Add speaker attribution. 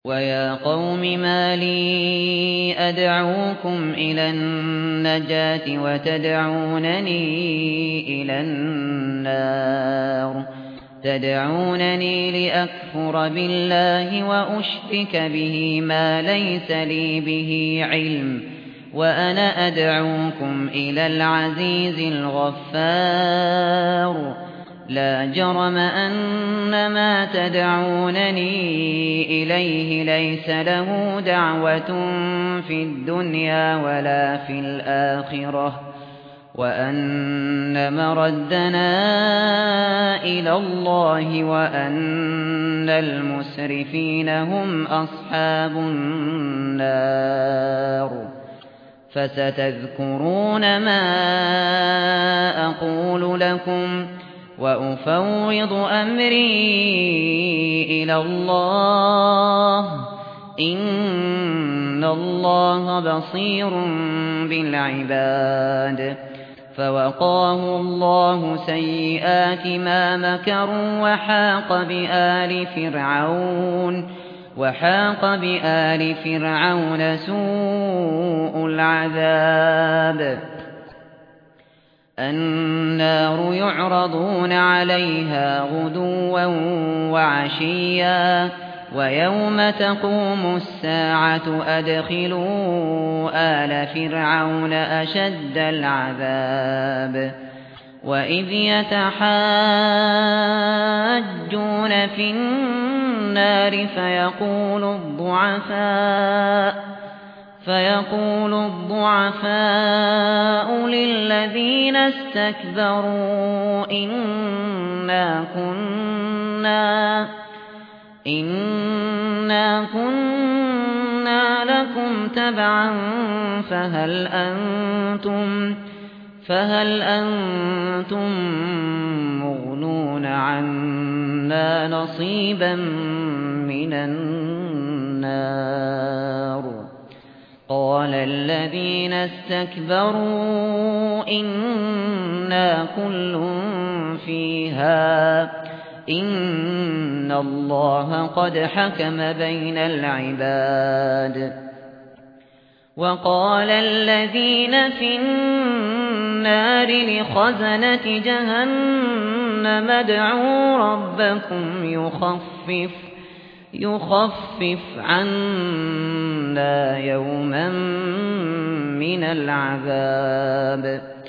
Speaker 1: وَيَا قَوْمِ مَا لِي أَدْعُوكُمْ إِلَى النَّجَاةِ وَتَدْعُونَنِي إِلَى النَّارِ تَدْعُونَنِي لِأَكْفُرَ بِاللَّهِ وَأُشْرِكَ بِهِ مَا لَيْسَ لِي بِهِ عِلْمٌ وَأَنَا أَدْعُوكُمْ إِلَى الْعَزِيزِ الْغَفَّارِ لا جرم أن ما تدعونني إليه ليس له دعوة في الدنيا ولا في الآخرة وأن مردنا إلى الله وأن المسرفين هم أصحاب النار فستذكرون ما أقول لكم وأفوض أمري إلى الله إن الله بصير بالعباد فوقاه الله سيئات ما مكروا وحاق بآل فرعون سوء العذاب النار يعرضون عليها غدوا وعشيا ويوم تقوم الساعة أدخلوا آل فرعون أشد العذاب وإذ يتحاجون في النار فيقول الضعفاء للذين استكبروا إنا كنا لكم تبعا فهل أنتم مغنون عنا نصيبا من النار قال الذين استكبروا إنا كل فيها إن الله قد حكم بين العباد وقال الذين في النار لخزنة جهنم ادعوا ربكم يخفف عنا يوما من العذاب